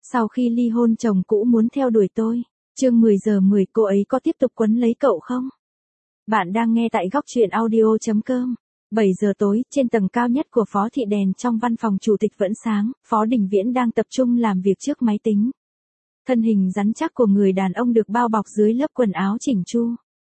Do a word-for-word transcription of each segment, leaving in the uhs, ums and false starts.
Sau khi ly hôn chồng cũ muốn theo đuổi tôi. Chương mười giờ mười, cô ấy có tiếp tục quấn lấy cậu không? Bạn đang nghe tại góc truyện audio chấm com. bảy giờ tối, trên tầng cao nhất của Phó Thị đèn trong văn phòng chủ tịch vẫn sáng, Phó Đình Viễn đang tập trung làm việc trước máy tính. Thân hình rắn chắc của người đàn ông được bao bọc dưới lớp quần áo chỉnh chu.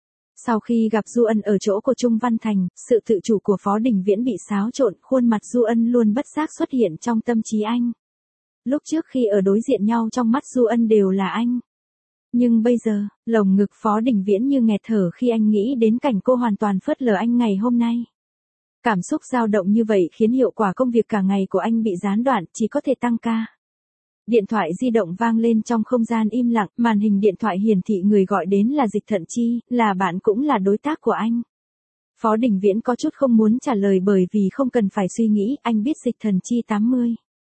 Sau khi gặp Du Ân ở chỗ của Trung Văn Thành, sự tự chủ của Phó Đình Viễn bị xáo trộn, khuôn mặt Du Ân luôn bất giác xuất hiện trong tâm trí anh. Lúc trước khi ở đối diện nhau trong mắt Du Ân đều là anh. Nhưng bây giờ, lồng ngực Phó Đình Viễn như nghẹt thở khi anh nghĩ đến cảnh cô hoàn toàn phớt lờ anh ngày hôm nay. Cảm xúc dao động như vậy khiến hiệu quả công việc cả ngày của anh bị gián đoạn, chỉ có thể tăng ca. Điện thoại di động vang lên trong không gian im lặng, màn hình điện thoại hiển thị người gọi đến là Dịch Thận Chi, là bạn cũng là đối tác của anh. Phó Đình Viễn có chút không muốn trả lời bởi vì không cần phải suy nghĩ, anh biết Dịch Thần Chi tám mươi.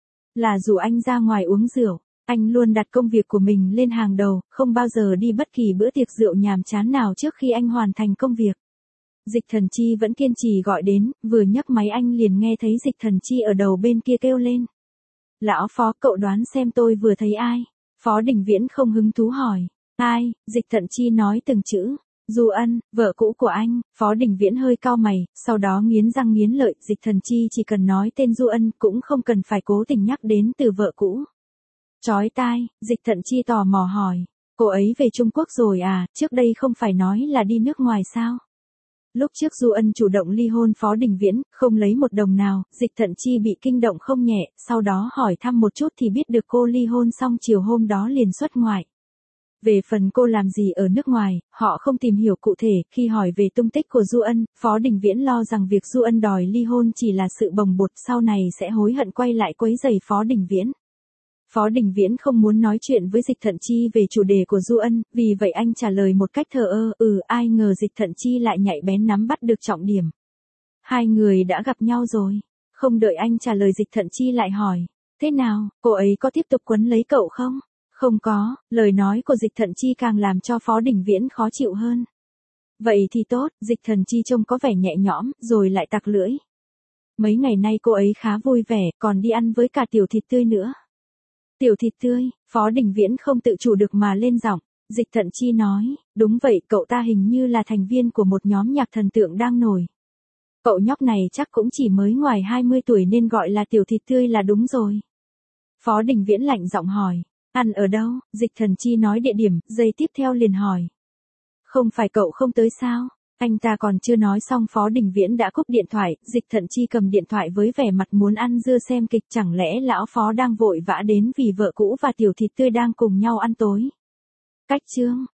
Là dù anh ra ngoài uống rượu, anh luôn đặt công việc của mình lên hàng đầu, không bao giờ đi bất kỳ bữa tiệc rượu nhàm chán nào trước khi anh hoàn thành công việc. Dịch Thần Chi vẫn kiên trì gọi đến, vừa nhấc máy anh liền nghe thấy Dịch Thần Chi ở đầu bên kia kêu lên. Lão Phó, cậu đoán xem tôi vừa thấy ai? Phó Đình Viễn không hứng thú hỏi. Ai? Dịch Thận Chi nói từng chữ. Du Ân, vợ cũ của anh. Phó Đình Viễn hơi cau mày, sau đó nghiến răng nghiến lợi. Dịch Thần Chi chỉ cần nói tên Du Ân cũng không cần phải cố tình nhắc đến từ vợ cũ. Chói tai, Dịch Thận Chi tò mò hỏi. Cô ấy về Trung Quốc rồi à, trước đây không phải nói là đi nước ngoài sao? Lúc trước Du Ân chủ động ly hôn Phó Đình Viễn, không lấy một đồng nào, Dịch Thận Chi bị kinh động không nhẹ, sau đó hỏi thăm một chút thì biết được cô ly hôn xong chiều hôm đó liền xuất ngoại. Về phần cô làm gì ở nước ngoài, họ không tìm hiểu cụ thể, khi hỏi về tung tích của Du Ân, Phó Đình Viễn lo rằng việc Du Ân đòi ly hôn chỉ là sự bồng bột, sau này sẽ hối hận quay lại quấy rầy Phó Đình Viễn. Phó Đình Viễn không muốn nói chuyện với Dịch Thận Chi về chủ đề của Du Ân, vì vậy anh trả lời một cách thờ ơ, ừ, ai ngờ Dịch Thận Chi lại nhạy bén nắm bắt được trọng điểm. Hai người đã gặp nhau rồi. Không đợi anh trả lời Dịch Thận Chi lại hỏi, thế nào, cô ấy có tiếp tục quấn lấy cậu không? Không có, lời nói của Dịch Thận Chi càng làm cho Phó Đình Viễn khó chịu hơn. Vậy thì tốt, Dịch Thận Chi trông có vẻ nhẹ nhõm, rồi lại tặc lưỡi. Mấy ngày nay cô ấy khá vui vẻ, còn đi ăn với cả Tiểu Thịt Tươi nữa. Tiểu Thịt Tươi, Phó Đình Viễn không tự chủ được mà lên giọng. Dịch Thận Chi nói, đúng vậy, cậu ta hình như là thành viên của một nhóm nhạc thần tượng đang nổi. Cậu nhóc này chắc cũng chỉ mới ngoài hai mươi tuổi nên gọi là Tiểu Thịt Tươi là đúng rồi. Phó Đình Viễn lạnh giọng hỏi, ăn ở đâu? Dịch Thận Chi nói địa điểm, giây tiếp theo liền hỏi. Không phải cậu không tới sao? Anh ta còn chưa nói xong Phó Đình Viễn đã cúp điện thoại, Dịch Thận Chi cầm điện thoại với vẻ mặt muốn ăn dưa xem kịch, chẳng lẽ lão Phó đang vội vã đến vì vợ cũ và Tiểu Thịt Tươi đang cùng nhau ăn tối. Cách chương,